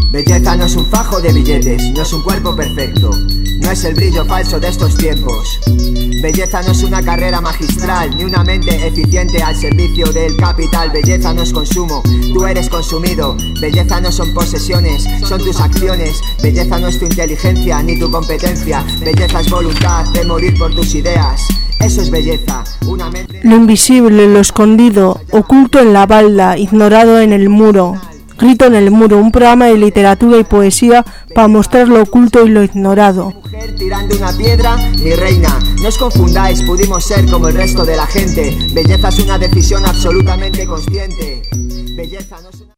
Belleza no es un fajo de billetes, no es un cuerpo perfecto, no es el brillo falso de estos tiempos. Belleza no es una carrera magistral, ni una mente eficiente al servicio del capital. Belleza no es consumo, tú eres consumido. Belleza no son posesiones, son tus acciones. Belleza no es tu inteligencia, ni tu competencia. Belleza es voluntad de morir por tus ideas. Eso es belleza, una mente... Lo invisible, lo escondido, oculto en la balda, ignorado en el muro. Grito en el muro, un programa de literatura y poesía para mostrar lo oculto y lo ignorado. Mujer tirando una piedra, mi reina, no os confundáis, pudimos ser como el resto de la gente. Belleza es una decisión absolutamente consciente. Belleza no es una...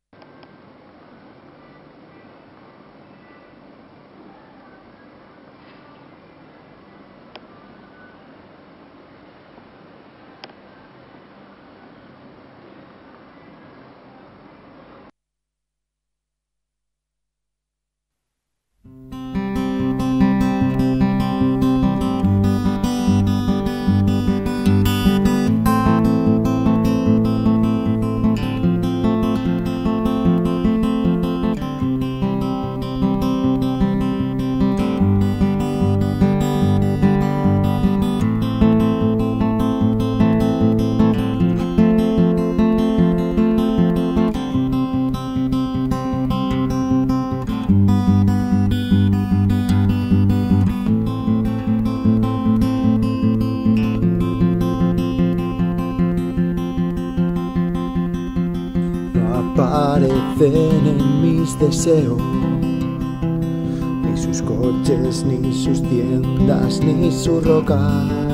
Aparecen en mis deseos, ni sus coches, ni sus tiendas, ni su roca.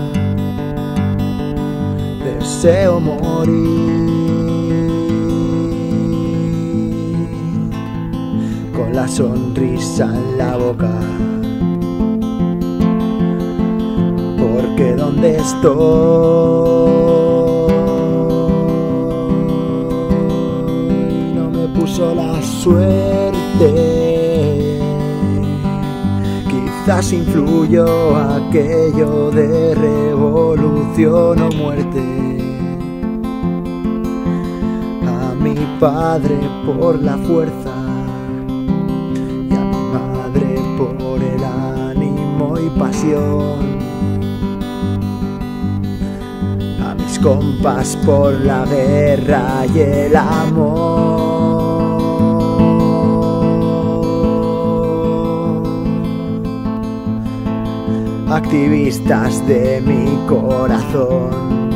Deseo morir con la sonrisa en la boca, porque donde estoy puso la suerte. Quizás influyó aquello de revolución o muerte. A mi padre por la fuerza y a mi madre por el ánimo y pasión. A mis compas por la guerra y el amor. Activistas de mi corazón,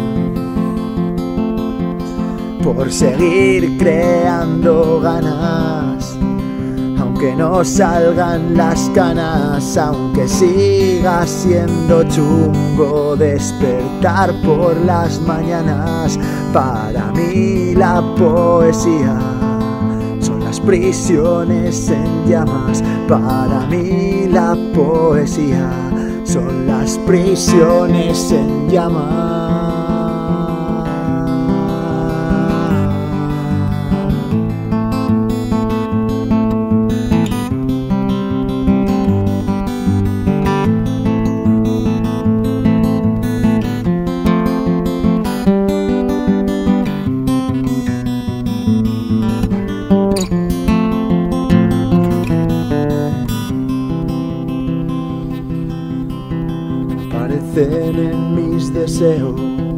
por seguir creando ganas, aunque no salgan las canas, aunque siga siendo chungo despertar por las mañanas. Para mí la poesía son las prisiones en llamas. Para mí la poesía son las prisiones en llamas. En mis deseos,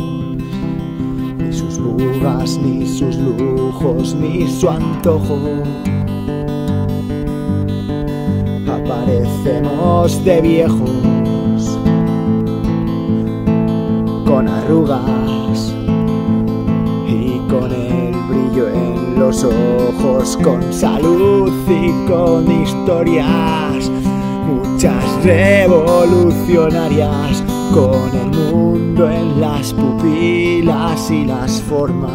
ni sus bugas, ni sus lujos, ni su antojo. Aparecemos de viejos, con arrugas y con el brillo en los ojos, con salud y con historias, muchas revolucionarias, con el mundo en las pupilas y las formas,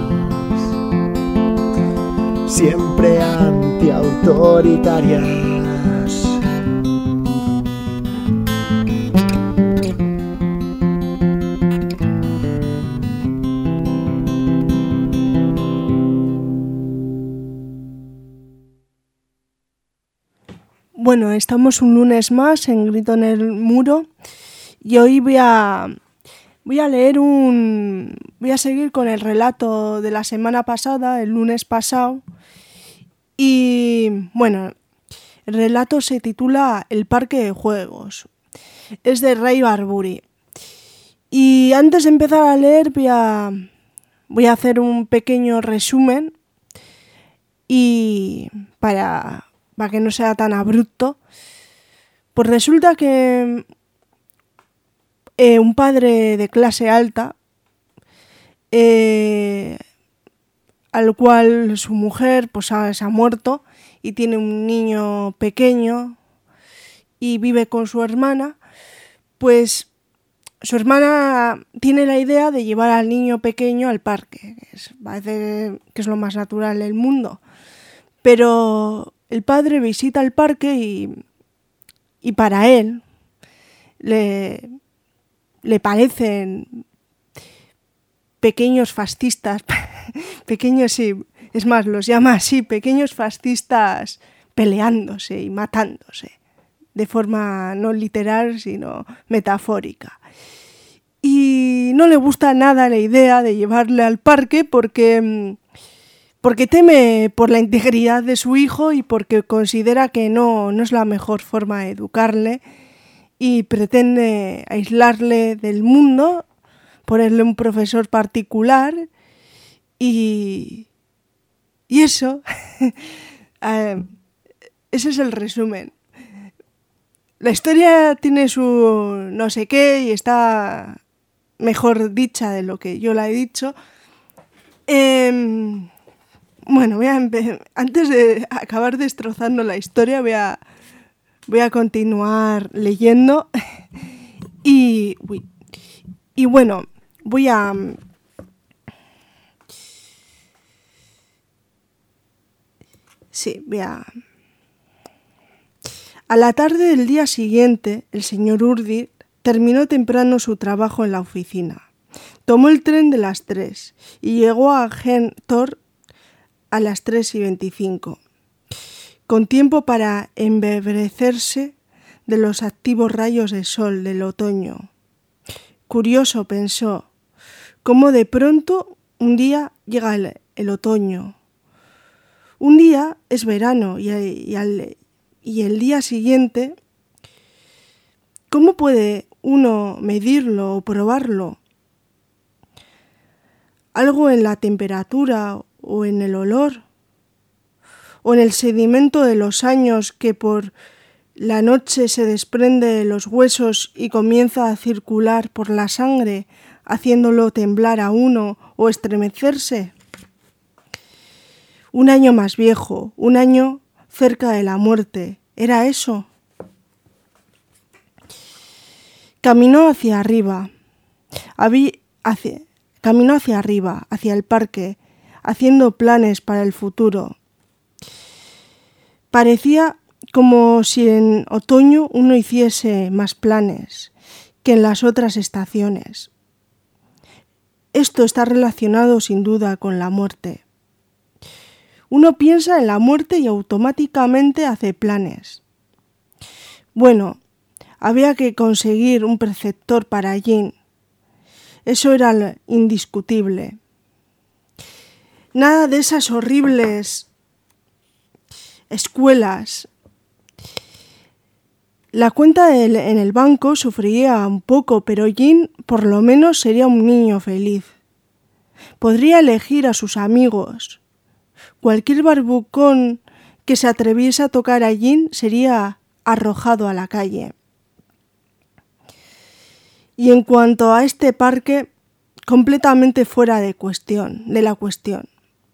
siempre antiautoritarias. Bueno, estamos un lunes más en Grito en el Muro. Y hoy voy a seguir con el relato de la semana pasada, el lunes pasado, Y bueno, el relato se titula El parque de juegos. Es de Ray Bradbury. Y antes de empezar a leer voy a hacer un pequeño resumen y para que no sea tan abrupto. Pues resulta que un padre de clase alta, al cual su mujer pues se ha muerto y tiene un niño pequeño y vive con su hermana, pues su hermana tiene la idea de llevar al niño pequeño al parque, parece que es lo más natural del mundo, pero el padre visita el parque y para él le parecen pequeños fascistas, pequeños, sí, es más, los llama así, pequeños fascistas peleándose y matándose, de forma no literal, sino metafórica. Y no le gusta nada la idea de llevarle al parque porque teme por la integridad de su hijo y porque considera que no es la mejor forma de educarle y pretende aislarle del mundo, ponerle un profesor particular y eso, ese es el resumen. La historia tiene su no sé qué y está mejor dicha de lo que yo la he dicho. Bueno, antes de acabar destrozando la historia, voy a continuar leyendo y bueno, voy a A la tarde del día siguiente, el señor Urdir terminó temprano su trabajo en la oficina. Tomó el tren de las 3 y llegó a Gentor a las 3:25, con tiempo para embebrecerse de los activos rayos de sol del otoño. Curioso, pensó, cómo de pronto un día llega el otoño. Un día es verano y el día siguiente, ¿cómo puede uno medirlo o probarlo? Algo en la temperatura o en el olor o en el sedimento de los años que por la noche se desprende de los huesos y comienza a circular por la sangre, haciéndolo temblar a uno o estremecerse. Un año más viejo, un año cerca de la muerte, ¿era eso? Caminó hacia arriba, hacia el parque, haciendo planes para el futuro. Parecía como si en otoño uno hiciese más planes que en las otras estaciones. Esto está relacionado sin duda con la muerte. Uno piensa en la muerte y automáticamente hace planes. Bueno, había que conseguir un preceptor para Jean. Eso era indiscutible. Nada de esas horribles escuelas. La cuenta en el banco sufriría un poco, pero Jean por lo menos sería un niño feliz. Podría elegir a sus amigos. Cualquier barbucón que se atreviese a tocar a Jean sería arrojado a la calle. Y en cuanto a este parque, completamente fuera de la cuestión.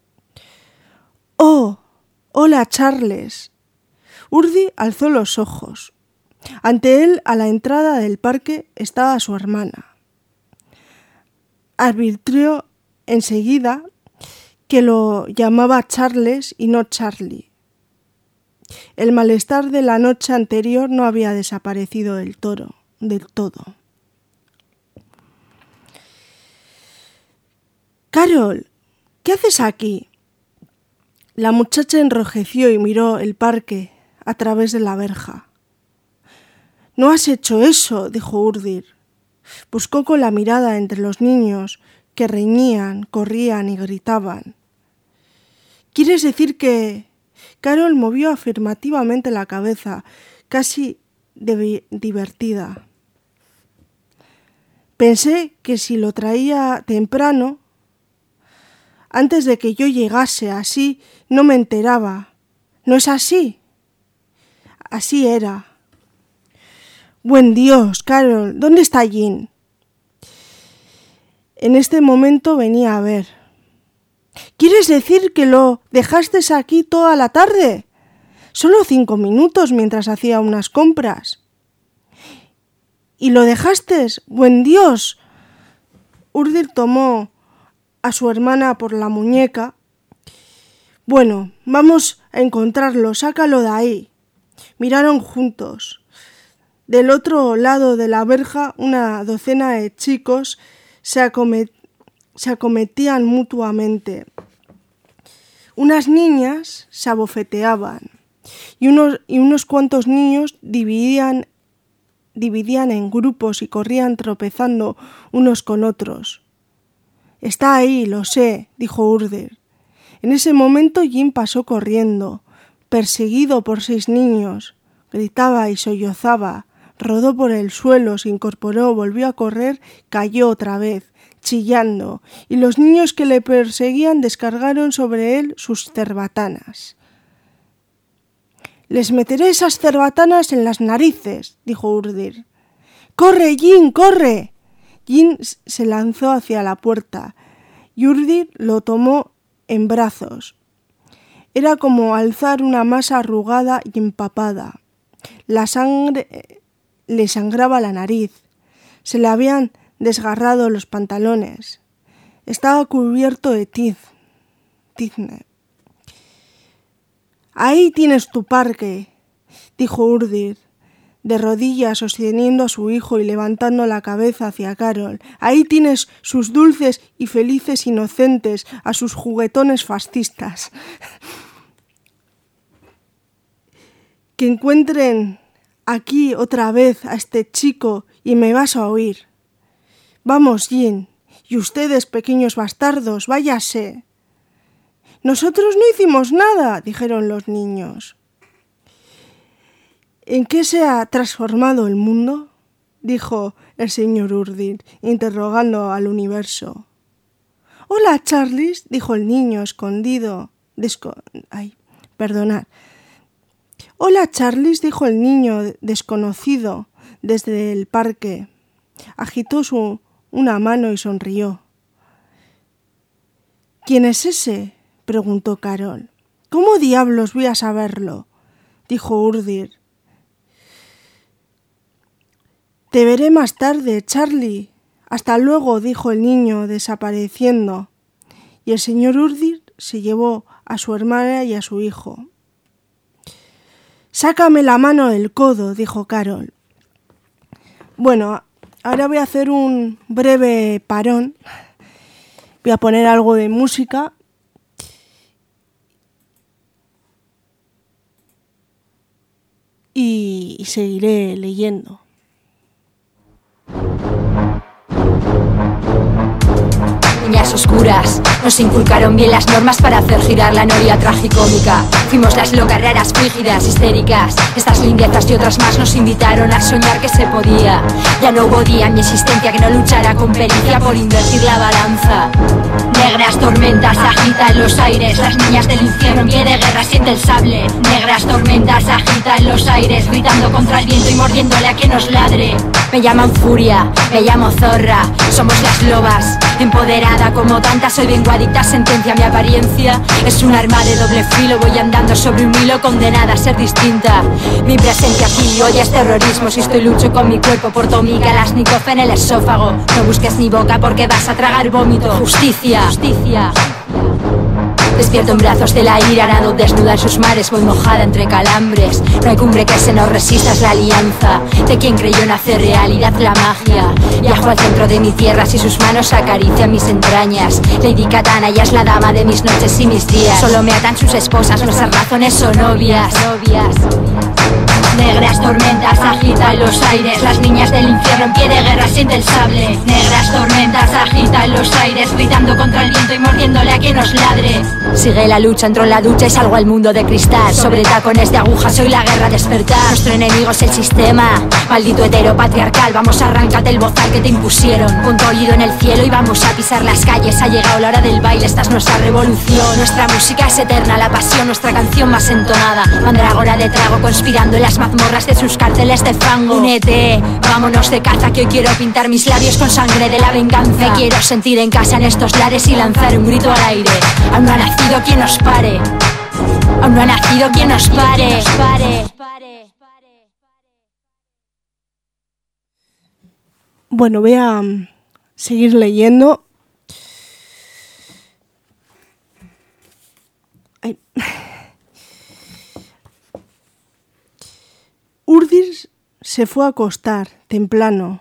¡Oh! ¡Hola, Charles! Urdi alzó los ojos. Ante él, a la entrada del parque, estaba su hermana. Advirtió enseguida que lo llamaba Charles y no Charlie. El malestar de la noche anterior no había desaparecido del todo. «Carol, ¿qué haces aquí?» La muchacha enrojeció y miró el parque a través de la verja. «No has hecho eso», dijo Urdir. Buscó con la mirada entre los niños que reñían, corrían y gritaban. «¿Quieres decir que Carol movió afirmativamente la cabeza, casi divertida. Pensé que si lo traía temprano, antes de que yo llegase, así no me enteraba. ¿No es así? Así era. Buen Dios, Carol, ¿dónde está Jean? En este momento venía a ver. ¿Quieres decir que lo dejaste aquí toda la tarde? Solo 5 minutos mientras hacía unas compras. ¿Y lo dejaste? ¡Buen Dios! Urdir tomó a su hermana por la muñeca. Bueno, vamos a encontrarlo, sácalo de ahí. Miraron juntos. Del otro lado de la verja, una docena de chicos se acometían mutuamente. Unas niñas se abofeteaban y unos cuantos niños dividían en grupos y corrían tropezando unos con otros. «Está ahí, lo sé», dijo Urdir. En ese momento Jean pasó corriendo, perseguido por 6 niños. Gritaba y sollozaba, rodó por el suelo, se incorporó, volvió a correr, cayó otra vez, chillando, y los niños que le perseguían descargaron sobre él sus cerbatanas. «Les meteré esas cerbatanas en las narices», dijo Urdir. «¡Corre, Jean, corre!». Jean se lanzó hacia la puerta y Urdir lo tomó en brazos. Era como alzar una masa arrugada y empapada. La sangre le sangraba la nariz. Se le habían desgarrado los pantalones. Estaba cubierto de tizne. «Ahí tienes tu parque», dijo Urdir, de rodillas sosteniendo a su hijo y levantando la cabeza hacia Carol. «Ahí tienes sus dulces y felices inocentes, a sus juguetones fascistas. Que encuentren aquí otra vez a este chico y me vas a oír. Vamos, Jean, y ustedes, pequeños bastardos, váyase». «Nosotros no hicimos nada», dijeron los niños. «¿En qué se ha transformado el mundo?», dijo el señor Urdir, interrogando al universo. «Hola, Charles», dijo el niño escondido. «Hola, Charles», dijo el niño desconocido desde el parque. Agitó una mano y sonrió. «¿Quién es ese?», preguntó Carol. «¿Cómo diablos voy a saberlo?», dijo Urdir. «Te veré más tarde, Charlie». «Hasta luego», dijo el niño, desapareciendo. Y el señor Urdir se llevó a su hermana y a su hijo. «Sácame la mano del codo», dijo Carol. Bueno, ahora voy a hacer un breve parón. Voy a poner algo de música. Y seguiré leyendo. Niñas oscuras, nos inculcaron bien las normas para hacer girar la noria tragicómica. Fuimos las locas, raras, frígidas, histéricas. Estas lindezas y otras más nos invitaron a soñar que se podía. Ya no hubo día en mi existencia que no luchara con pericia por invertir la balanza. Negras tormentas agitan los aires, las niñas del infierno en pie de guerra siente el sable. Negras tormentas agitan los aires, gritando contra el viento y mordiéndole a quien nos ladre. Me llaman furia, me llamo zorra, somos las lobas. Empoderada como tantas, soy vengo adicta, sentencia mi apariencia. Es un arma de doble filo, voy andando sobre un hilo, condenada a ser distinta. Mi presencia aquí hoy es terrorismo, si estoy lucho con mi cuerpo, porto mi Kalashnikov en el esófago. No busques mi boca porque vas a tragar vómito. Justicia, justicia. Despierto en brazos de la ira, nado desnuda en sus mares, voy mojada entre calambres. No hay cumbre que se nos resista, es la alianza de quien creyó en hacer realidad la magia. Viajo al centro de mi tierra, si sus manos acarician mis entrañas. Lady Katana, ella es la dama de mis noches y mis días. Solo me atan sus esposas, nuestras razones son obvias. Negras tormentas agitan los aires, las niñas del infierno en pie de guerra sienten el sable. Negras tormentas agitan los aires, gritando contra el viento y mordiéndole a quien nos ladre. Sigue la lucha, entro en la ducha y salgo al mundo de cristal. Sobre tacones de aguja soy la guerra despertar. Nuestro enemigo es el sistema, maldito hetero patriarcal. Vamos, arráncate el bozal que te impusieron. Punto oído en el cielo y vamos a pisar las calles. Ha llegado la hora del baile, esta es nuestra revolución. Nuestra música es eterna, la pasión, nuestra canción más entonada. Mandragora de trago conspirando en las mazmorras de sus cárceles de fango. Únete, vámonos de caza que hoy quiero pintar mis labios con sangre de la venganza. Me quiero sentir en casa en estos lares y lanzar un grito al aire. Aún no ha nacido quien nos pare. Aún no ha nacido quien nos pare. Bueno, voy a seguir leyendo. Ay. Urdir se fue a acostar temblando.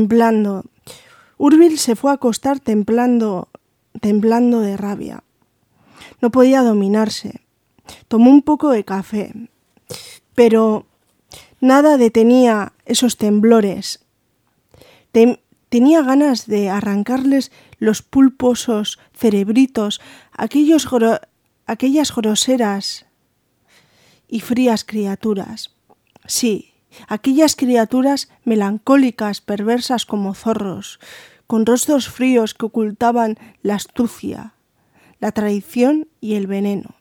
Urbil se fue a acostar temblando de rabia. No podía dominarse. Tomó un poco de café, pero nada detenía esos temblores. Tenía ganas de arrancarles los pulposos cerebritos a aquellas groseras y frías criaturas. Sí, aquellas criaturas melancólicas, perversas como zorros, con rostros fríos que ocultaban la astucia, la traición y el veneno.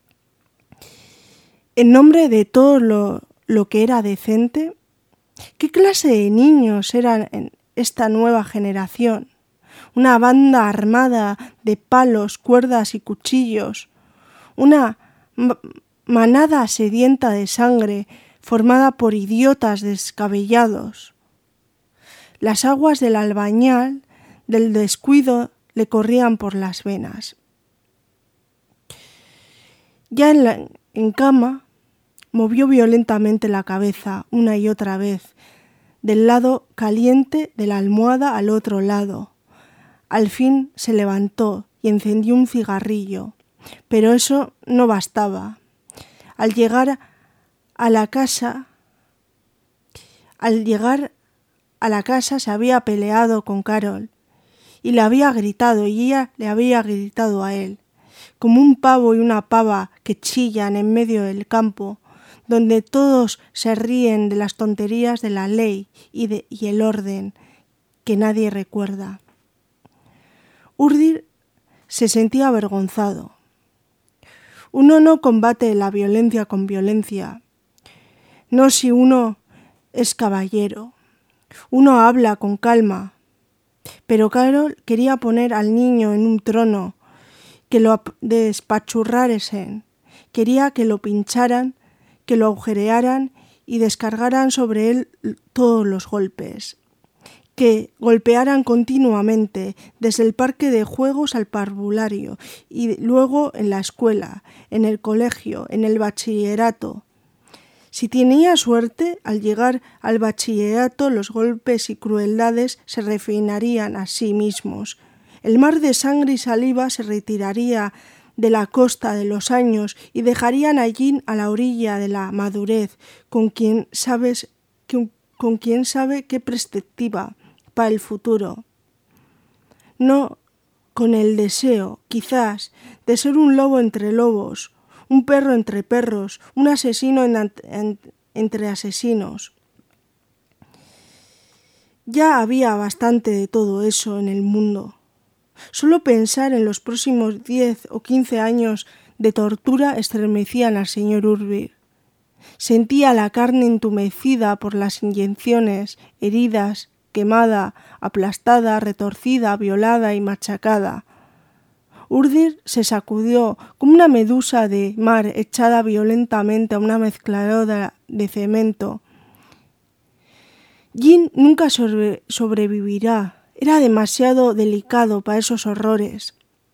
En nombre de todo lo que era decente, ¿qué clase de niños eran en esta nueva generación? Una banda armada de palos, cuerdas y cuchillos, una manada sedienta de sangre formada por idiotas descabellados. Las aguas del Albañal, del descuido, le corrían por las venas. Ya en cama, movió violentamente la cabeza una y otra vez, del lado caliente de la almohada al otro lado. Al fin se levantó y encendió un cigarrillo, pero eso no bastaba. Al llegar a la casa se había peleado con Carol y le había gritado y ella le había gritado a él, como un pavo y una pava que chillan en medio del campo, donde todos se ríen de las tonterías de la ley y el orden que nadie recuerda. Urdir se sentía avergonzado. Uno no combate la violencia con violencia, no si uno es caballero. Uno habla con calma. Pero Carol quería poner al niño en un trono, que lo despachurraren, quería que lo pincharan, que lo agujerearan y descargaran sobre él todos los golpes, que golpearan continuamente desde el parque de juegos al parvulario y luego en la escuela, en el colegio, en el bachillerato. Si tenía suerte, al llegar al bachillerato los golpes y crueldades se refinarían a sí mismos. El mar de sangre y saliva se retiraría de la costa de los años y dejarían allí a la orilla de la madurez, con quien sabe qué perspectiva para el futuro. No con el deseo, quizás, de ser un lobo entre lobos, un perro entre perros, un asesino entre asesinos. Ya había bastante de todo eso en el mundo. Solo pensar en los próximos 10 o 15 años de tortura estremecían al señor Urdir. Sentía la carne entumecida por las inyecciones, heridas, quemada, aplastada, retorcida, violada y machacada. Urdir se sacudió como una medusa de mar echada violentamente a una mezcladora de cemento. Jin nunca sobrevivirá. Era demasiado delicado para esos horrores.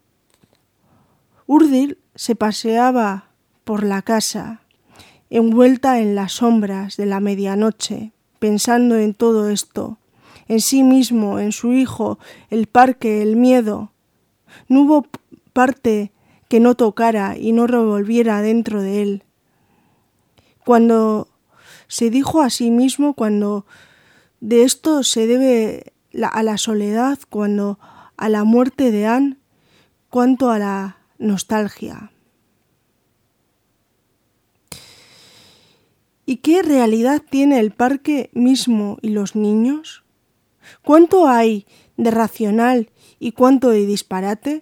Urdir se paseaba por la casa, envuelta en las sombras de la medianoche, pensando en todo esto, en sí mismo, en su hijo, el parque, el miedo. No hubo parte que no tocara y no revolviera dentro de él. Cuando se dijo a sí mismo cuando de esto se debe a la soledad, cuando a la muerte de Anne, cuanto a la nostalgia. ¿Y qué realidad tiene el parque mismo y los niños? ¿Cuánto hay de racional y cuánto de disparate?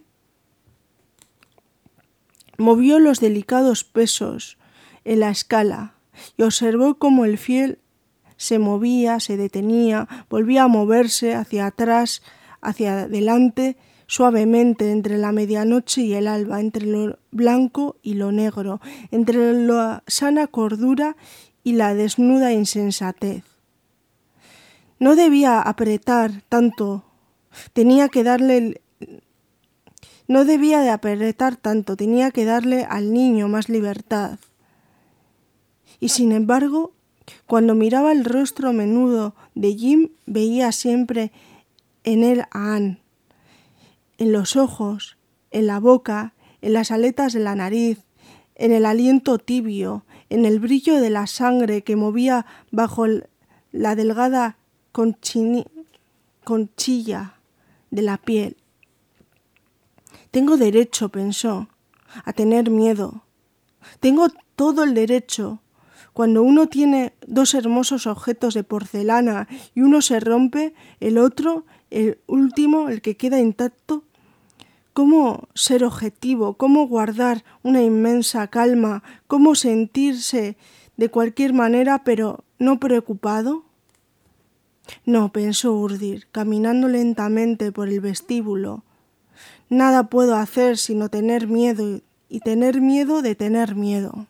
Movió los delicados pesos en la escala y observó cómo el fiel se movía, se detenía, volvía a moverse hacia atrás, hacia adelante, suavemente entre la medianoche y el alba, entre lo blanco y lo negro, entre la sana cordura y la desnuda insensatez. No debía apretar tanto, tenía que darle al niño más libertad. Y sin embargo, cuando miraba el rostro menudo de Jim, veía siempre en él a Anne, en los ojos, en la boca, en las aletas de la nariz, en el aliento tibio, en el brillo de la sangre que movía bajo la delgada conchilla de la piel. Tengo derecho, pensó, a tener miedo. Tengo todo el derecho. Cuando uno tiene dos hermosos objetos de porcelana y uno se rompe, el otro, el último, el que queda intacto, ¿cómo ser objetivo? ¿Cómo guardar una inmensa calma? ¿Cómo sentirse de cualquier manera pero no preocupado? No, pensó Urdir, caminando lentamente por el vestíbulo. Nada puedo hacer sino tener miedo y tener miedo de tener miedo.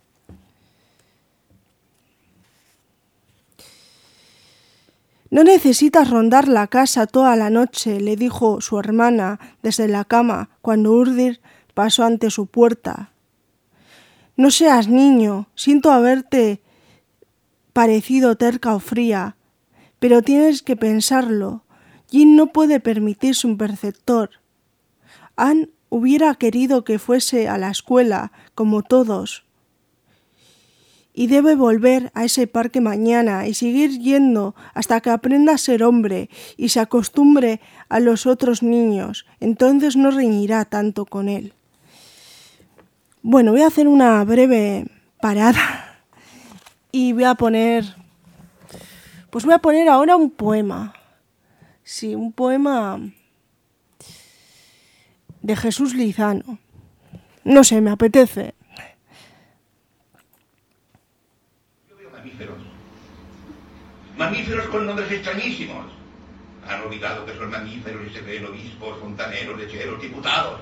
No necesitas rondar la casa toda la noche, le dijo su hermana desde la cama cuando Urdir pasó ante su puerta. No seas niño, siento haberte parecido terca o fría, pero tienes que pensarlo. Jim no puede permitirse un preceptor. Anne hubiera querido que fuese a la escuela, como todos, y debe volver a ese parque mañana y seguir yendo hasta que aprenda a ser hombre y se acostumbre a los otros niños. Entonces no reñirá tanto con él. Bueno, voy a hacer una breve parada y voy a poner ahora un poema. Sí, un poema de Jesús Lizano. No sé, me apetece. Mamíferos con nombres extrañísimos. Han olvidado que son mamíferos y se creen obispos, fontaneros, lecheros, diputados.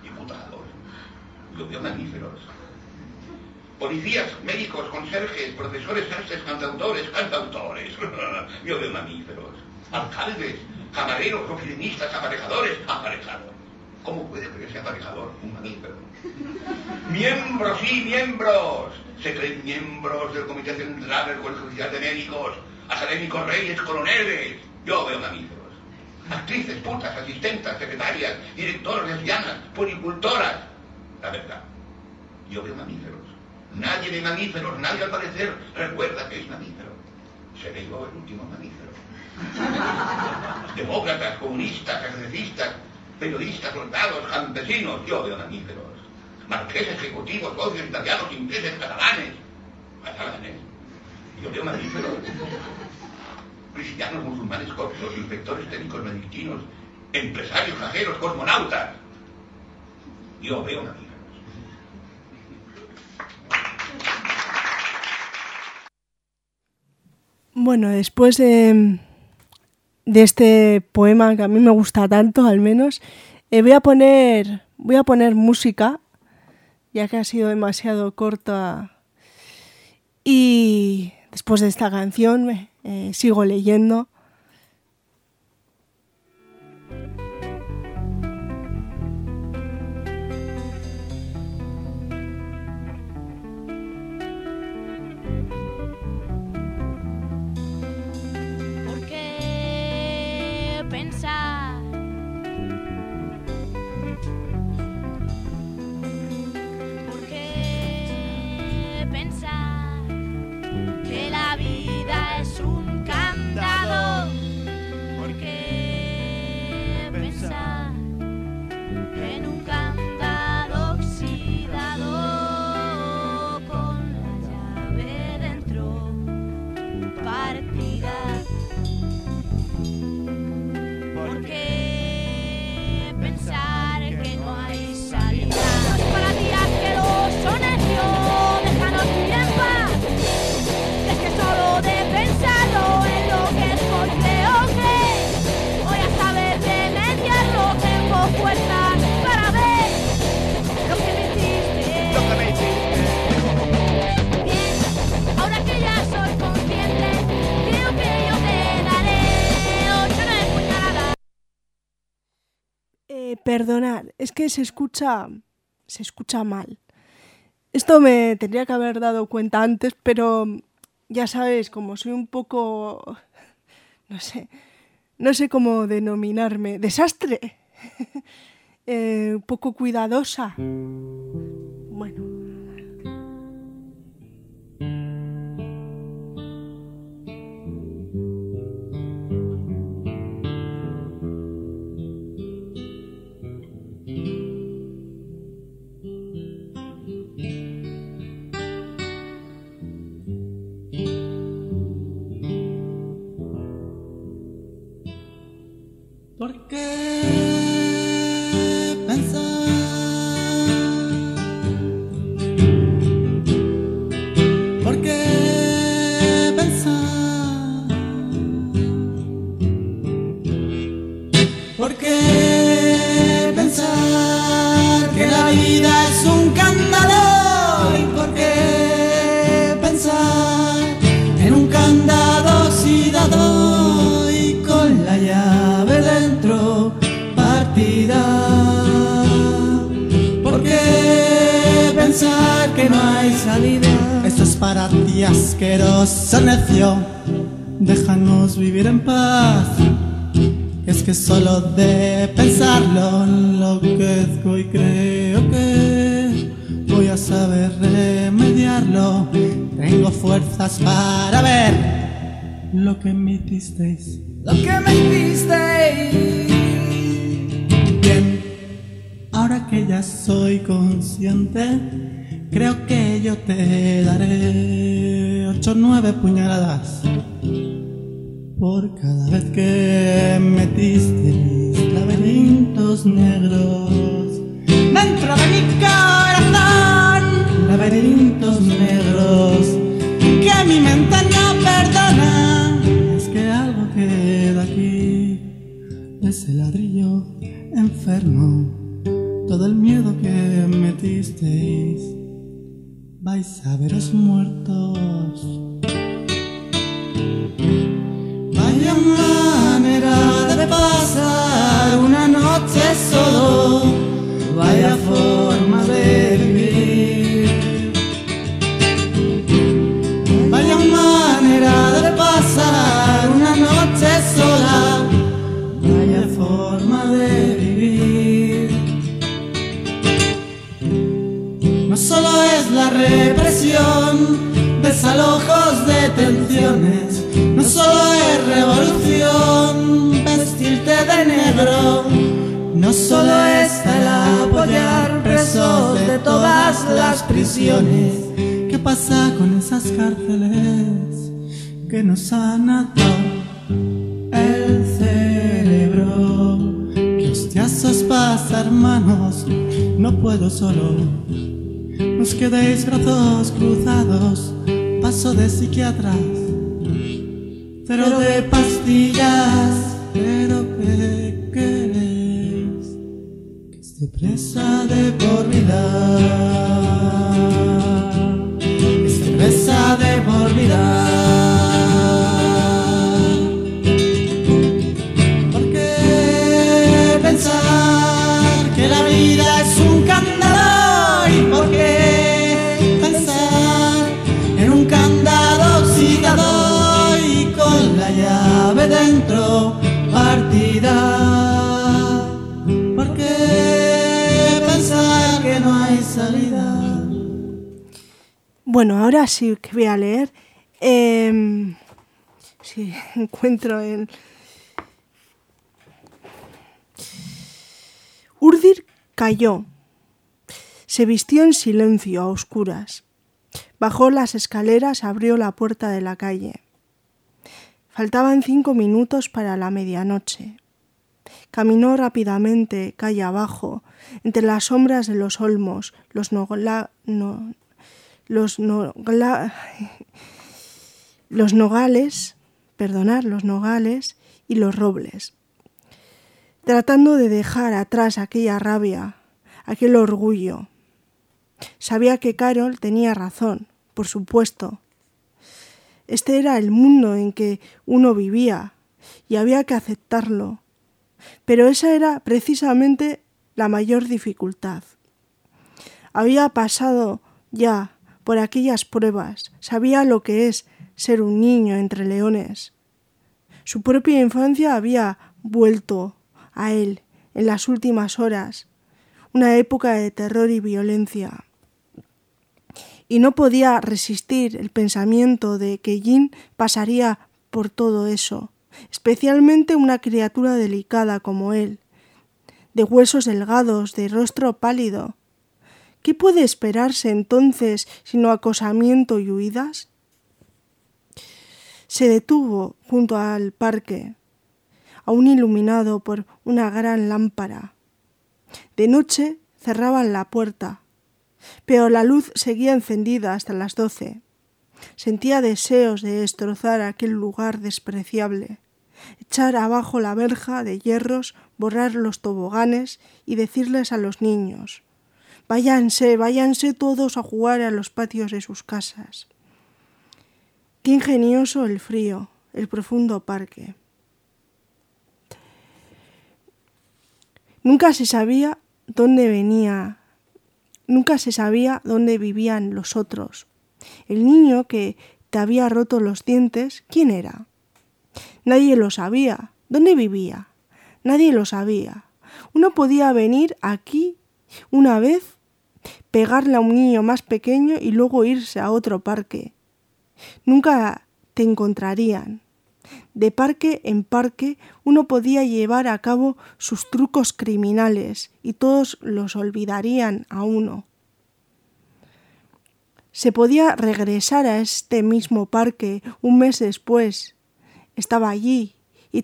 Yo veo mamíferos. Policías, médicos, conserjes, profesores, sastres, cantautores. Yo veo mamíferos. Alcaldes, camareros, oficinistas, aparejadores. ¿Cómo puede creerse aparejador un mamífero? Miembros, sí, miembros. Se creen miembros del Comité Central del Colegio Oficial de Médicos, académicos, reyes, coroneles. Yo veo mamíferos. Actrices, putas, asistentas, secretarias, directoras, lesbianas, puericultoras. La verdad, yo veo mamíferos. Nadie ve mamíferos, nadie al parecer recuerda que es mamífero. Seré yo el último mamífero. Demócratas, comunistas, ejercistas, periodistas, soldados, campesinos. Yo veo mamíferos. Marqueses, ejecutivos, socios, italianos, ingleses, catalanes. Yo veo mamíferos. Cristianos, musulmanes, coptos, inspectores técnicos benedictinos, empresarios, cajeros, cosmonautas. Yo veo mamíferos. Bueno, después de este poema que a mí me gusta tanto, al menos, voy a poner música, ya que ha sido demasiado corta. Y después de esta canción sigo leyendo. ¿Por qué pensar? ¿Por qué pensar que la Perdonad, es que se escucha mal. Esto me tendría que haber dado cuenta antes, pero ya sabéis, como soy un poco, no sé cómo denominarme, desastre, un poco cuidadosa. Bueno. ¿Por qué pensar? ¿Por qué pensar? ¿Por qué pensar que la vida es un candado? ¿Y por qué pensar en un candado oxidado y con la llave dentro partida? ¿Por qué pensar que no hay salida? Esto es para ti, asqueroso necio, déjanos vivir en paz. Es que solo de pensarlo enloquezco y creo que voy a saber remediarlo. Tengo fuerzas para ver lo que me hicisteis. Lo que me hicisteis. Bien, ahora que ya soy consciente, creo que yo te daré 8 o 9 puñaladas por cada vez que metisteis laberintos negros dentro de mi corazón. Laberintos negros que mi mente no perdona. Es que algo queda aquí, ese ladrillo enfermo, todo el miedo que metisteis. Vais a veros muertos. Vaya manera de pasar una noche solo, vaya forma de vivir. Vaya manera de pasar una noche sola, vaya forma de vivir. No solo es la represión, desalojos, detenciones, no solo es revolución, vestirte de negro, no solo es el apoyar presos de todas las prisiones. ¿Qué pasa con esas cárceles que nos han atado el cerebro? ¿Qué hostiazos pasa, hermanos? No puedo solo. Nos quedéis brazos cruzados, paso de psiquiatras, cero de pastillas. ¿Pero qué queréis? Que esté presa de por vida, que esté presa de por vida. ¿Por qué pensar que la vida es un candado? ¿Y por qué pensar en un candado oxidado y con la llave dentro partida? ¿Por qué pensar que no hay salida? Bueno, ahora sí que voy a leer. Sí, encuentro el... Urdir cayó. Se vistió en silencio, a oscuras. Bajó las escaleras, abrió la puerta de la calle. Faltaban 5 minutos para la medianoche. Caminó rápidamente, calle abajo, entre las sombras de los olmos, los nogales y los robles, tratando de dejar atrás aquella rabia, aquel orgullo. Sabía que Carol tenía razón, por supuesto. Este era el mundo en que uno vivía y había que aceptarlo. Pero esa era precisamente la mayor dificultad. Había pasado ya por aquellas pruebas, sabía lo que es ser un niño entre leones. Su propia infancia había vuelto a él en las últimas horas, una época de terror y violencia. Y no podía resistir el pensamiento de que Jin pasaría por todo eso, especialmente una criatura delicada como él, de huesos delgados, de rostro pálido. ¿Qué puede esperarse entonces sino acosamiento y huidas? Se detuvo junto al parque, aún iluminado por una gran lámpara. De noche cerraban la puerta, pero la luz seguía encendida hasta las 12. Sentía deseos de destrozar aquel lugar despreciable, echar abajo la verja de hierros, borrar los toboganes y decirles a los niños: váyanse, váyanse todos a jugar a los patios de sus casas. Qué ingenioso el frío, el profundo parque. Nunca se sabía dónde vivían los otros. El niño que te había roto los dientes, ¿quién era? Nadie lo sabía. ¿Dónde vivía? Nadie lo sabía. Uno podía venir aquí una vez, pegarle a un niño más pequeño y luego irse a otro parque. Nunca te encontrarían. De parque en parque uno podía llevar a cabo sus trucos criminales y todos los olvidarían a uno. Se podía regresar a este mismo parque un mes después. Estaba allí y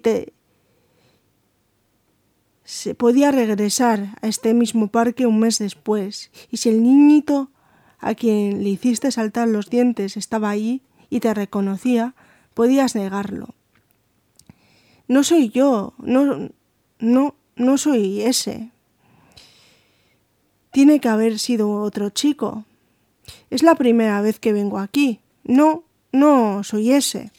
se podía regresar a este mismo parque un mes después. Y si el niñito a quien le hiciste saltar los dientes estaba allí y te reconocía, podías negarlo. No soy yo, no soy ese. Tiene que haber sido otro chico. Es la primera vez que vengo aquí. No soy ese.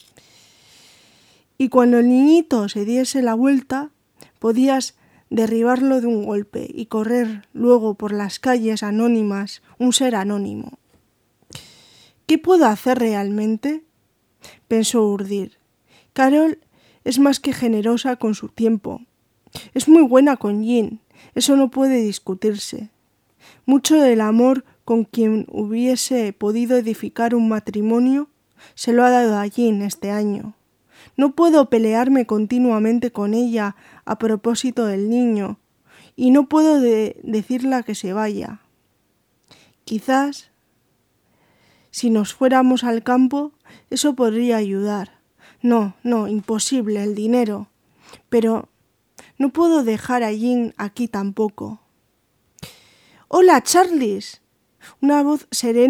Y cuando el niñito se diese la vuelta, podías derribarlo de un golpe y correr luego por las calles anónimas, un ser anónimo. ¿Qué puedo hacer realmente?, pensó Urdir. Carol es más que generosa con su tiempo. Es muy buena con Jin, eso no puede discutirse. Mucho del amor con quien hubiese podido edificar un matrimonio se lo ha dado a Jin este año. No puedo pelearme continuamente con ella a propósito del niño y no puedo decirle que se vaya. Quizás, si nos fuéramos al campo, eso podría ayudar. No, imposible, el dinero. Pero no puedo dejar a Jin aquí tampoco. ¡Hola, Charles! Dijo una voz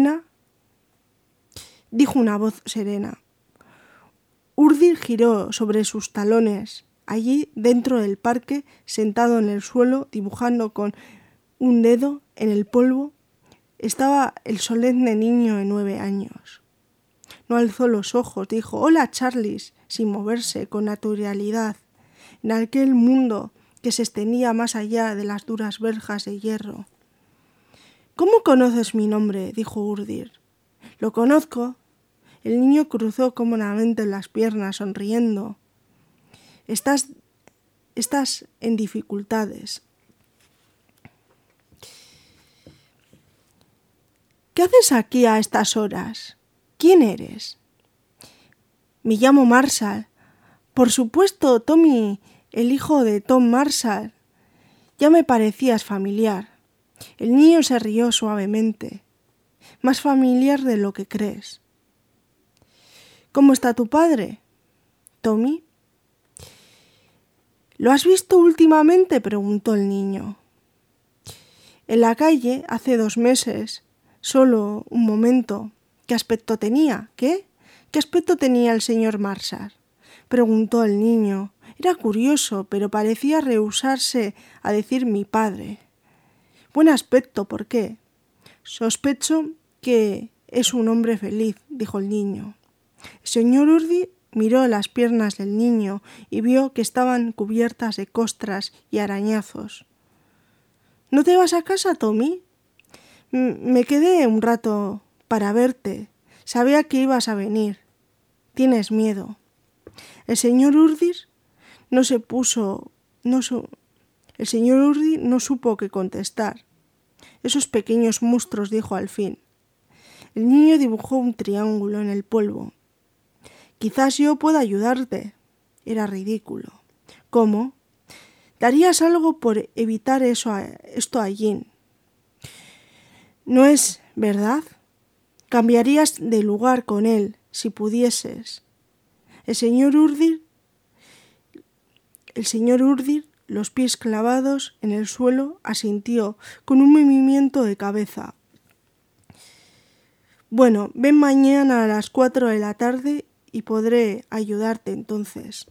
serena. Urdir giró sobre sus talones. Allí, dentro del parque, sentado en el suelo, dibujando con un dedo en el polvo, estaba el solemne niño de 9 años. No alzó los ojos, dijo: «Hola, Charles», sin moverse, con naturalidad, en aquel mundo que se extendía más allá de las duras verjas de hierro. «¿Cómo conoces mi nombre?», dijo Urdir. «Lo conozco». El niño cruzó cómodamente las piernas, sonriendo. Estás en dificultades. ¿Qué haces aquí a estas horas? ¿Quién eres? Me llamo Marshall. Por supuesto, Tommy, el hijo de Tom Marshall. Ya me parecías familiar. El niño se rió suavemente. Más familiar de lo que crees. ¿Cómo está tu padre, Tommy? ¿Lo has visto últimamente?, preguntó el niño. En la calle, hace 2 meses, solo un momento. ¿Qué aspecto tenía? ¿Qué aspecto tenía el señor Marshall?, preguntó el niño. Era curioso, pero parecía rehusarse a decir mi padre. Buen aspecto, ¿por qué? Sospecho que es un hombre feliz, dijo el niño. El señor Urdir miró las piernas del niño y vio que estaban cubiertas de costras y arañazos. ¿No te vas a casa, Tommy? Me quedé un rato para verte. Sabía que ibas a venir. Tienes miedo. El señor Urdir no supo qué contestar. Esos pequeños monstruos, dijo al fin. El niño dibujó un triángulo en el polvo. Quizás yo pueda ayudarte. Era ridículo. ¿Cómo? ¿Darías algo por evitar esto allí? ¿No es verdad? Cambiarías de lugar con él, si pudieses. El señor Urdir, los pies clavados en el suelo, asintió con un movimiento de cabeza. Bueno, ven mañana a las 4 de la tarde y podré ayudarte entonces.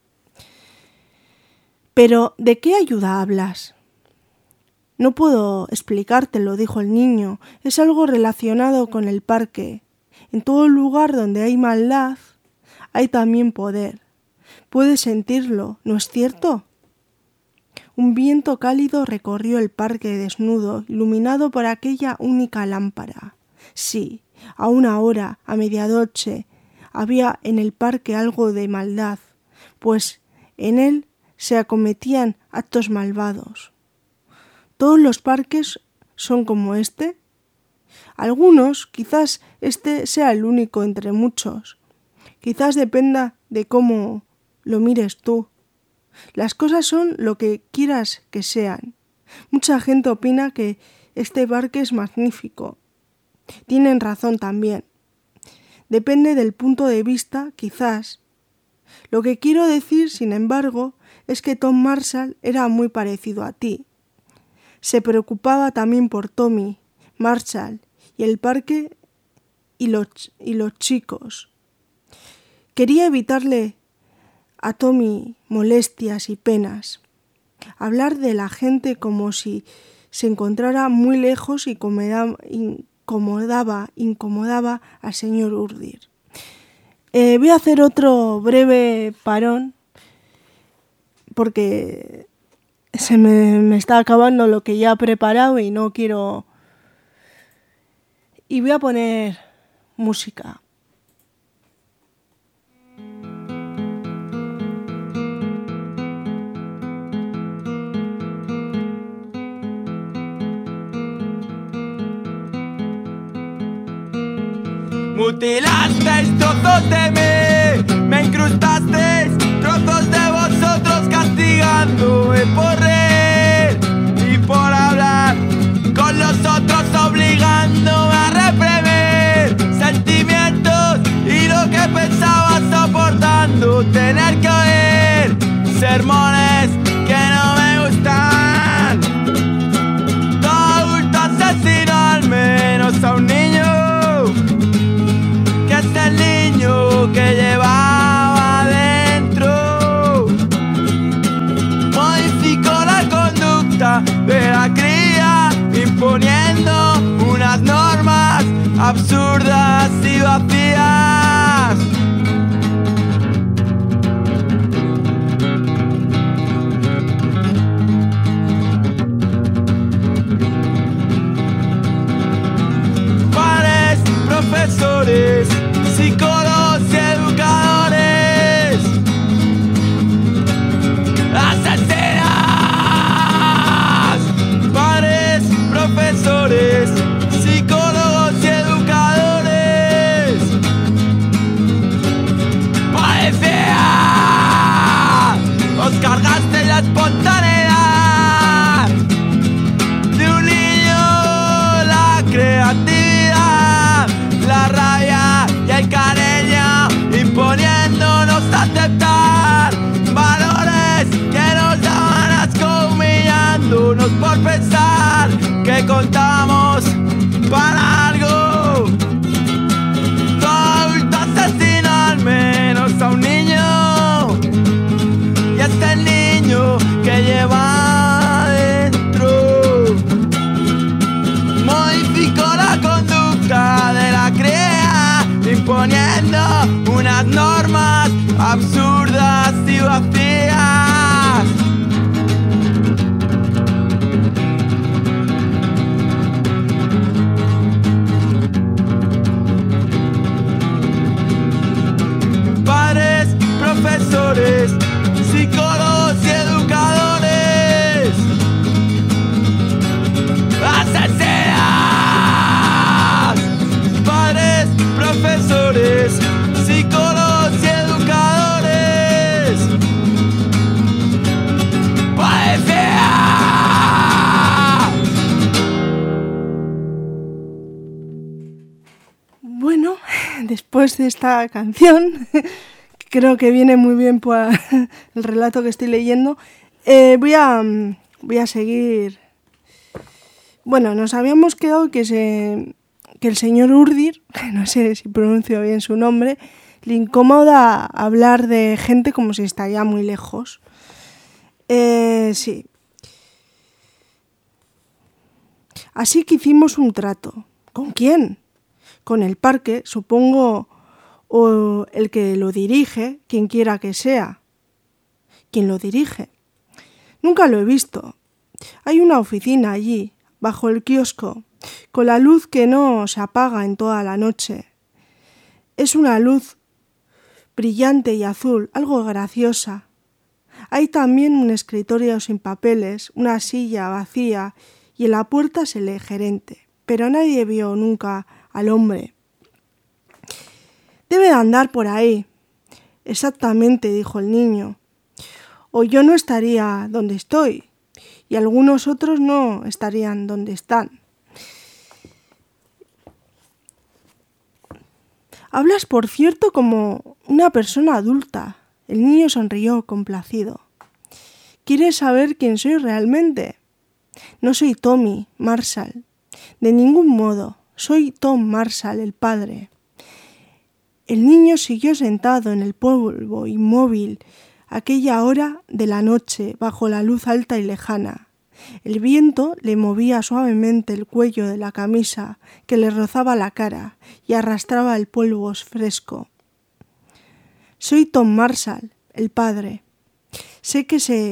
Pero, ¿de qué ayuda hablas? No puedo explicártelo, dijo el niño. Es algo relacionado con el parque. En todo lugar donde hay maldad, hay también poder. Puedes sentirlo, ¿no es cierto? Un viento cálido recorrió el parque desnudo, iluminado por aquella única lámpara. Sí, a una hora, a medianoche, había en el parque algo de maldad, pues en él se acometían actos malvados. ¿Todos los parques son como este? Algunos, quizás este sea el único entre muchos. Quizás dependa de cómo lo mires tú. Las cosas son lo que quieras que sean. Mucha gente opina que este parque es magnífico. Tienen razón también. Depende del punto de vista, quizás. Lo que quiero decir, sin embargo, es que Tom Marshall era muy parecido a ti. Se preocupaba también por Tommy, Marshall y el parque y los chicos. Quería evitarle a Tommy molestias y penas. Hablar de la gente como si se encontrara muy lejos incomodaba al señor Urdir. Voy a hacer otro breve parón porque se me está acabando lo que ya he preparado y no quiero... Y voy a poner música. Mutilasteis trozos de mí, me incrustasteis trozos de vosotros, castigándome por reír y por hablar con los otros, obligándome a reprimir sentimientos y lo que pensaba, soportando tener que oír sermones que no me gustan. Todo adulto asesino, al menos a un niño, que es el niño que llevaba dentro. Modificó la conducta de la cría, imponiendo unas normas absurdas y vacías. Padres, profesores, psicólogos y educadores, asesinas. Padres, profesores, psicólogos y educadores, policía, os cargaste la espontaneidad de un niño, la creatividad, la rabia y el cariño, imponiéndonos a aceptar valores que nos daban asco, humillándonos por pensar que contamos para algo. Todo adulto asesina al menos a un niño, y es el niño que lleva dentro. Modificó la conducta de la cría, imponiendo unas normas absurdas y vacías. después de esta canción, creo que viene muy bien por el relato que estoy leyendo, voy a seguir. Bueno, nos habíamos quedado que el señor Urdir, que no sé si pronuncio bien su nombre, le incomoda hablar de gente como si está ya muy lejos. Sí. Así que hicimos un trato. ¿Con quién? Con el parque, supongo, o el que lo dirige, quien quiera que sea. ¿Quién lo dirige? Nunca lo he visto. Hay una oficina allí, bajo el kiosco, con la luz que no se apaga en toda la noche. Es una luz brillante y azul, algo graciosa. Hay también un escritorio sin papeles, una silla vacía y en la puerta se lee gerente, pero nadie vio nunca al hombre. Debe de andar por ahí. Exactamente, dijo el niño. O yo no estaría donde estoy y algunos otros no estarían donde están. Hablas, por cierto, como una persona adulta. El niño sonrió complacido. ¿Quieres saber quién soy realmente? No soy Tommy Marshall. De ningún modo. Soy Tom Marshall, el padre. El niño siguió sentado en el polvo inmóvil aquella hora de la noche bajo la luz alta y lejana. El viento le movía suavemente el cuello de la camisa que le rozaba la cara y arrastraba el polvo fresco. Soy Tom Marshall, el padre. Sé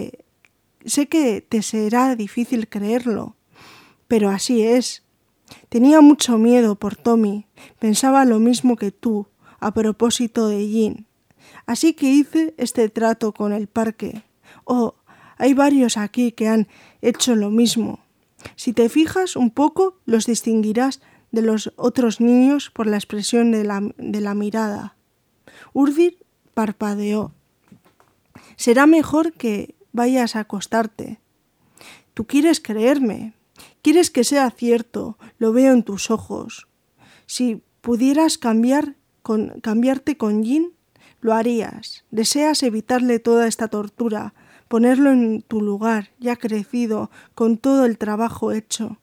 que te será difícil creerlo, pero así es. Tenía mucho miedo por Tommy. Pensaba lo mismo que tú a propósito de Jean. Así que hice este trato con el parque. Oh, hay varios aquí que han hecho lo mismo. Si te fijas un poco, los distinguirás de los otros niños por la expresión de la mirada. Urdir parpadeó. Será mejor que vayas a acostarte. Tú quieres creerme. Quieres que sea cierto. Lo veo en tus ojos. Si pudieras cambiarte con Jean, lo harías. Deseas evitarle toda esta tortura, ponerlo en tu lugar, ya crecido, con todo el trabajo hecho.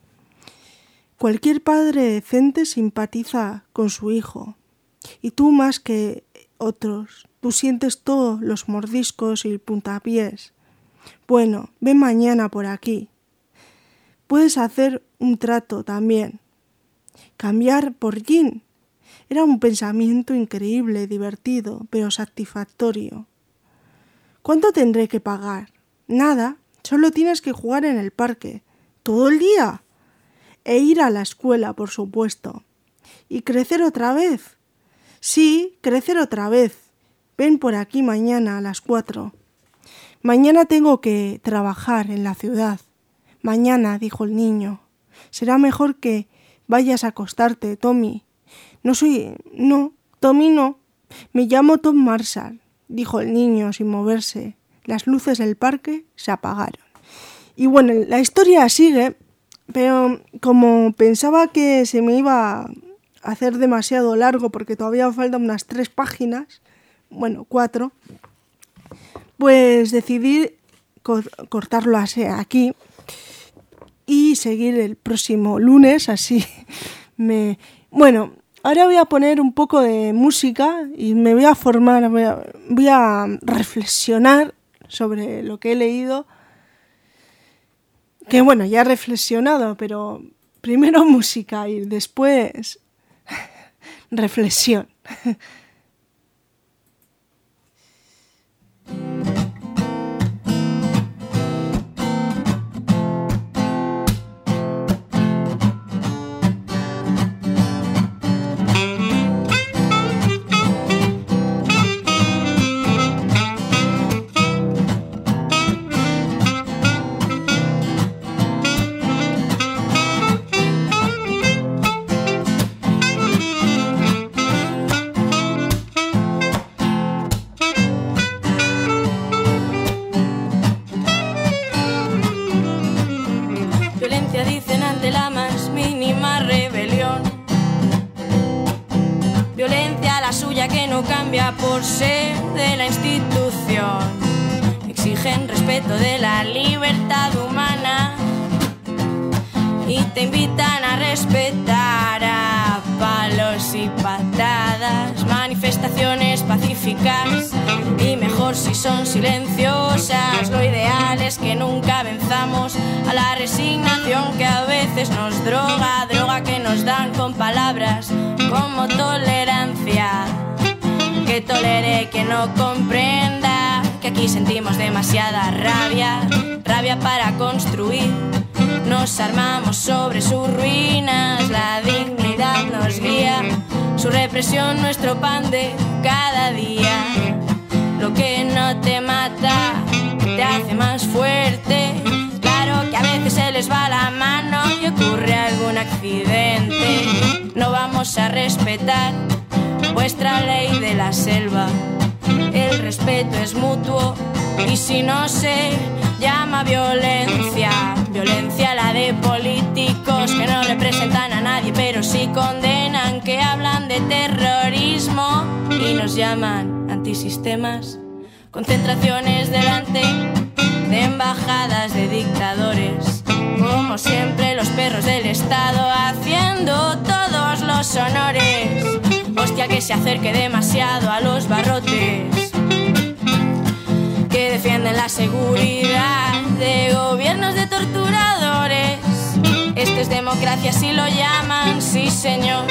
Cualquier padre decente simpatiza con su hijo, y tú más que otros. Tú sientes todos los mordiscos y puntapiés. Bueno, ven mañana por aquí. Puedes hacer un trato también. Cambiar por Jean. Era un pensamiento increíble, divertido, pero satisfactorio. ¿Cuánto tendré que pagar? Nada, solo tienes que jugar en el parque. ¿Todo el día? E ir a la escuela, por supuesto. ¿Y crecer otra vez? Sí, crecer otra vez. Ven por aquí mañana a las 4. Mañana tengo que trabajar en la ciudad. Mañana, dijo el niño. Será mejor que vayas a acostarte, Tommy. No, Tommy no. Me llamo Tom Marshall, dijo el niño sin moverse. Las luces del parque se apagaron. Y bueno, la historia sigue, pero como pensaba que se me iba a hacer demasiado largo porque todavía faltan unas 3 páginas, 4, pues decidí cortarlo así aquí y seguir el próximo lunes, así me... Bueno, ahora voy a poner un poco de música y me voy a formar, voy a reflexionar sobre lo que he leído. Que bueno, ya he reflexionado, pero primero música y después reflexión. la suya que no cambia por ser de la institución. Exigen respeto de la libertad humana y te invitan a respetar a palos y patadas. Manifestaciones pacíficas y mejor si son silenciosas. Lo ideal es que nunca venzamos a la resignación que a veces nos droga, droga que nos dan con palabras como tolerancia. Que tolere quien no comprenda que aquí sentimos demasiada rabia, rabia para construir. Nos armamos sobre sus ruinas, la dignidad nos guía, su represión nuestro pan de cada día. Lo que no te mata te hace más fuerte. Claro que a veces se les va la mano y ocurre algún accidente. No vamos a respetar vuestra ley de la selva. El respeto es mutuo y si no se llama violencia, violencia la de políticos que no representan a nadie pero sí condenan, que hablan de terrorismo y nos llaman antisistemas. Concentraciones delante de embajadas de dictadores, como siempre los perros del Estado haciendo todos los honores. Hostia, que se acerque demasiado a los barrotes que defienden la seguridad de gobiernos de torturadores. Esto es democracia si lo llaman, sí señor.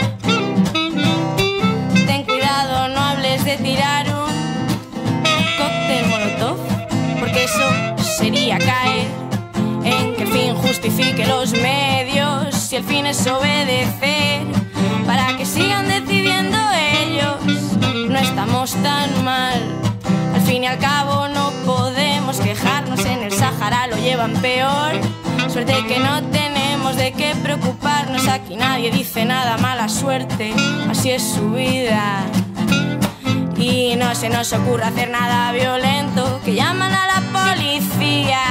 Ten cuidado, no hables de tirar un cóctel molotov, porque eso sería caer en que el fin justifique los medios. Si el fin es obedecer para que sigan decidiendo ellos, no estamos tan mal. Al fin y al cabo no podemos quejarnos, en el Sahara lo llevan peor. Suerte que no tenemos de qué preocuparnos, aquí nadie dice nada, mala suerte, así es su vida. Y no se nos ocurre hacer nada violento, que llaman a la policía.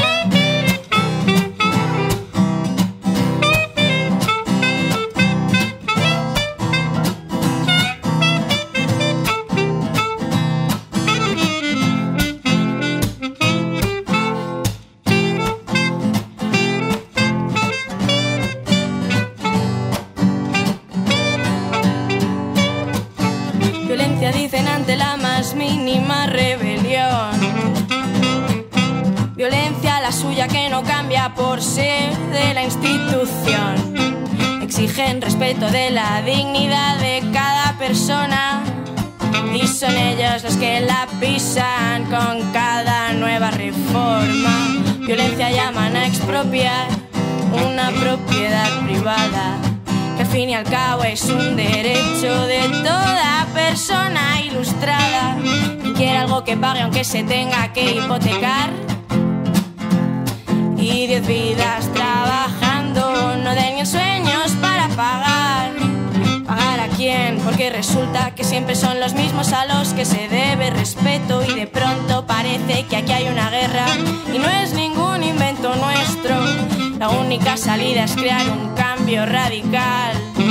Dicen ante la más mínima rebelión. Violencia la suya que no cambia por ser de la institución. Exigen respeto de la dignidad de cada persona y son ellos los que la pisan con cada nueva reforma. Violencia llaman a expropiar una propiedad privada, que al fin y al cabo es un derecho de toda persona ilustrada. Quien quiere algo que pague aunque se tenga que hipotecar, y 10 vidas trabajando no den ni sueños para pagar. ¿Pagar a quién? Porque resulta que siempre son los mismos a los que se debe respeto, y de pronto parece que aquí hay una guerra y no es ningún invento nuestro. La única salida es crear un cambio radical.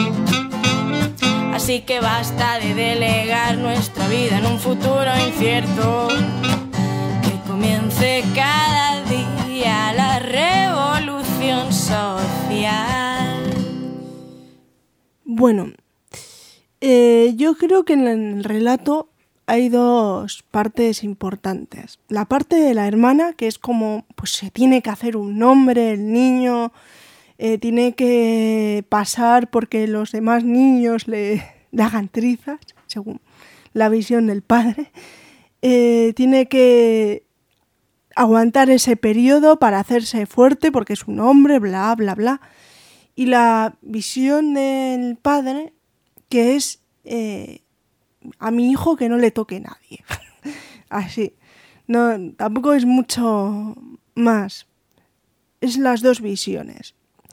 Así que basta de delegar nuestra vida en un futuro incierto. Que comience cada día la revolución social. Bueno, yo creo que en el relato hay dos partes importantes. La parte de la hermana, que es como, pues se tiene que hacer un nombre, el niño tiene que pasar porque los demás niños le hagan trizas, según la visión del padre. Tiene que aguantar ese periodo para hacerse fuerte porque es un hombre, bla, bla, bla. Y la visión del padre, que es a mi hijo que no le toque nadie. Así. No, tampoco es mucho más. Es las dos visiones.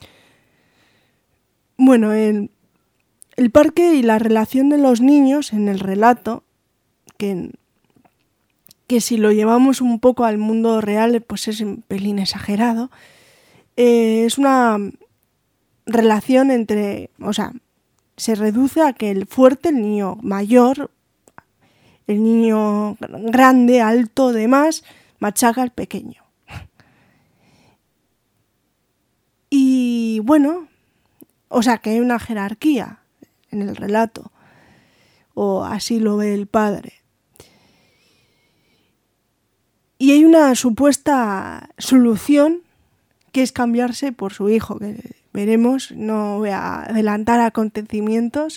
Bueno, el parque y la relación de los niños en el relato, que si lo llevamos un poco al mundo real, pues es un pelín exagerado. Es una relación entre, o sea, se reduce a que el fuerte, el niño mayor, el niño grande, alto, demás, machaca al pequeño. Y bueno, o sea que hay una jerarquía en el relato, o así lo ve el padre. Y hay una supuesta solución que es cambiarse por su hijo, que veremos, no voy a adelantar acontecimientos.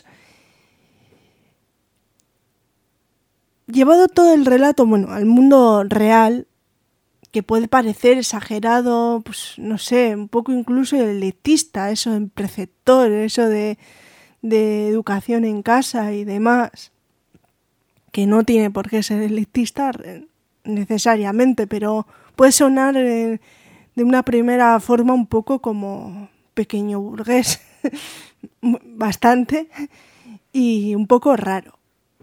Llevado todo el relato, bueno, al mundo real, que puede parecer exagerado, pues no sé, un poco incluso elitista, eso en preceptor, eso de educación en casa y demás, que no tiene por qué ser elitista necesariamente, pero puede sonar de una primera forma un poco como pequeño burgués, bastante, y un poco raro.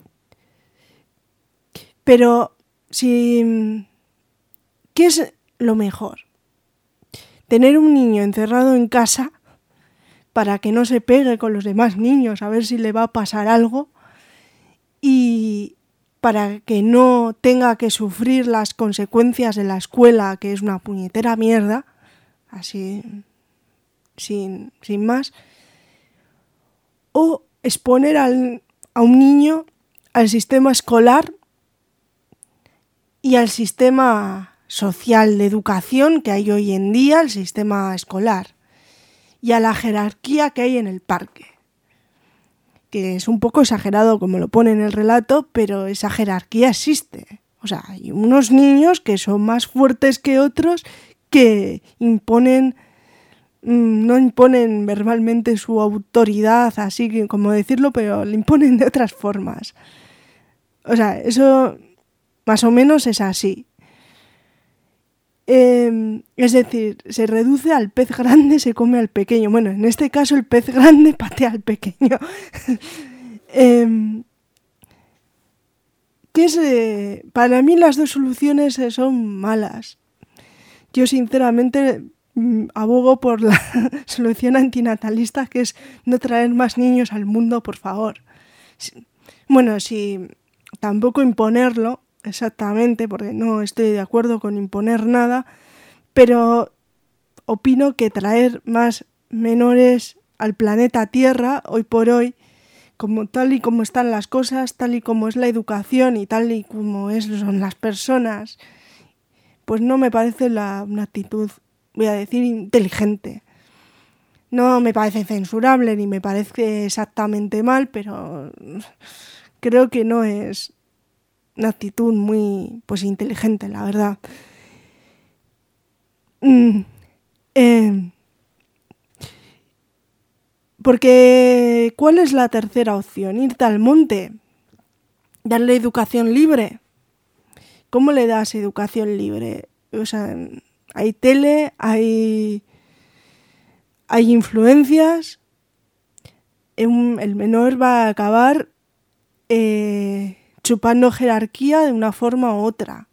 Pero ¿qué es lo mejor? Tener un niño encerrado en casa para que no se pegue con los demás niños, a ver si le va a pasar algo, y para que no tenga que sufrir las consecuencias de la escuela, que es una puñetera mierda, así sin más, o exponer a un niño al sistema escolar y al sistema social de educación que hay hoy en día, el sistema escolar, y a la jerarquía que hay en el parque, que es un poco exagerado como lo pone en el relato, pero esa jerarquía existe. O sea, hay unos niños que son más fuertes que otros, que no imponen verbalmente su autoridad, así que como decirlo, pero le imponen de otras formas. O sea, eso más o menos es así. Es decir, se reduce al pez grande, se come al pequeño. Bueno, en este caso el pez grande patea al pequeño. Para mí las dos soluciones son malas. Yo sinceramente abogo por la solución antinatalista, que es no traer más niños al mundo, por favor. Bueno, si tampoco imponerlo exactamente, porque no estoy de acuerdo con imponer nada, pero opino que traer más menores al planeta Tierra, hoy por hoy, tal y como están las cosas, tal y como es la educación y tal y como son las personas, pues no me parece una actitud, voy a decir, inteligente. No me parece censurable ni me parece exactamente mal, pero creo que no es una actitud muy inteligente, la verdad. Porque ¿cuál es la tercera opción? Irte al monte, darle educación libre. ¿Cómo le das educación libre? O sea, hay tele, hay influencias. El menor va a acabar chupando jerarquía de una forma u otra.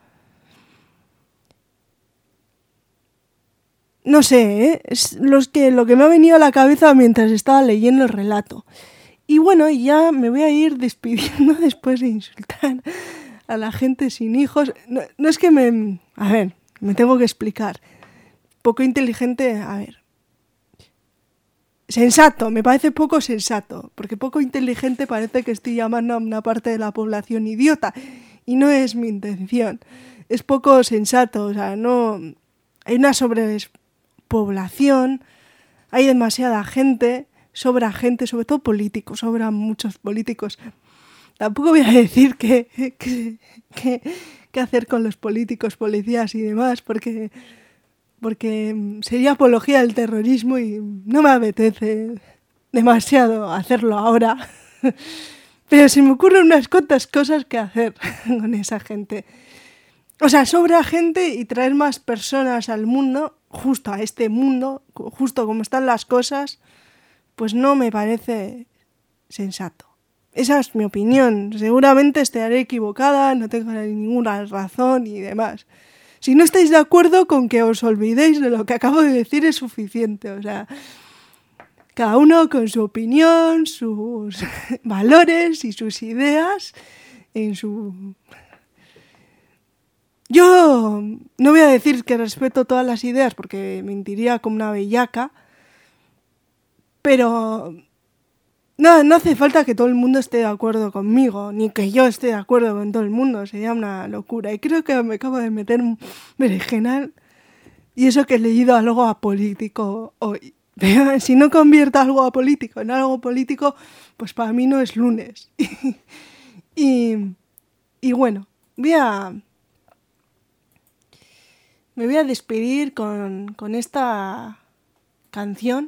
No sé, es lo que me ha venido a la cabeza mientras estaba leyendo el relato. Y bueno, ya me voy a ir despidiendo después de insultar a la gente sin hijos. No es que me tengo que explicar. Poco inteligente, sensato, me parece poco sensato, porque poco inteligente parece que estoy llamando a una parte de la población idiota, y no es mi intención. Es poco sensato, o sea, no hay una sobrepoblación, hay demasiada gente, sobra gente, sobre todo políticos, sobran muchos políticos. Tampoco voy a decir qué hacer con los políticos, policías y demás, porque sería apología del terrorismo y no me apetece demasiado hacerlo ahora. Pero se me ocurren unas cuantas cosas que hacer con esa gente. O sea, sobra gente y traer más personas al mundo, justo a este mundo, justo como están las cosas, pues no me parece sensato. Esa es mi opinión. Seguramente estaré equivocada, no tengo ninguna razón y demás. Si no estáis de acuerdo con que os olvidéis de lo que acabo de decir es suficiente. O sea, cada uno con su opinión, sus valores y sus ideas en su... Yo no voy a decir que respeto todas las ideas porque mentiría como una bellaca, pero no hace falta que todo el mundo esté de acuerdo conmigo, ni que yo esté de acuerdo con todo el mundo, sería una locura. Y creo que me acabo de meter un berenjenal, y eso que he leído algo apolítico hoy. Pero si no convierto algo apolítico en algo político, pues para mí no es lunes. y bueno, me voy a despedir con esta canción.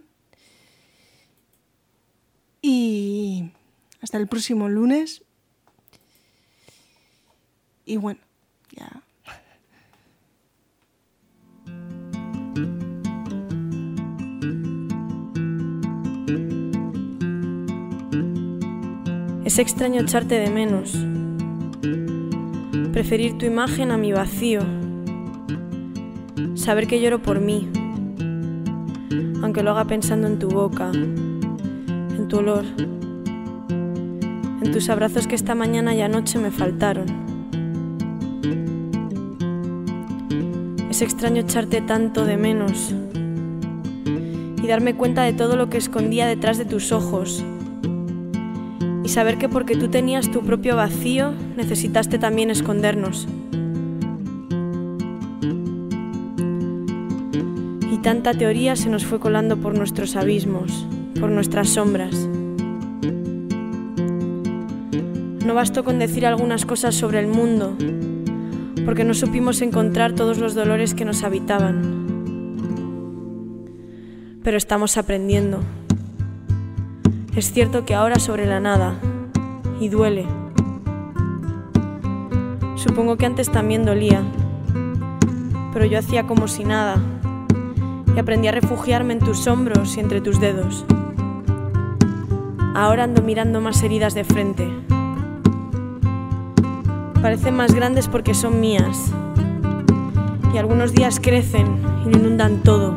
Y hasta el próximo lunes. Y bueno, ya. Es extraño echarte de menos, preferir tu imagen a mi vacío, saber que lloro por mí, aunque lo haga pensando en tu boca, en tu olor, en tus abrazos que esta mañana y anoche me faltaron. Es extraño echarte tanto de menos y darme cuenta de todo lo que escondía detrás de tus ojos y saber que porque tú tenías tu propio vacío necesitaste también escondernos. Y tanta teoría se nos fue colando por nuestros abismos, por nuestras sombras. No bastó con decir algunas cosas sobre el mundo, porque no supimos encontrar todos los dolores que nos habitaban. Pero estamos aprendiendo. Es cierto que ahora sobre la nada, y duele. Supongo que antes también dolía, pero yo hacía como si nada, y aprendí a refugiarme en tus hombros y entre tus dedos. Ahora ando mirando más heridas de frente. Parecen más grandes porque son mías, y algunos días crecen y lo inundan todo.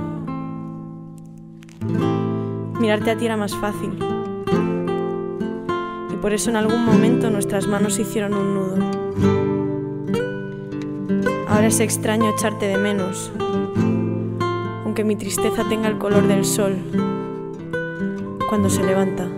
Mirarte a ti era más fácil. Y por eso en algún momento nuestras manos hicieron un nudo. Ahora es extraño echarte de menos, aunque mi tristeza tenga el color del sol cuando se levanta.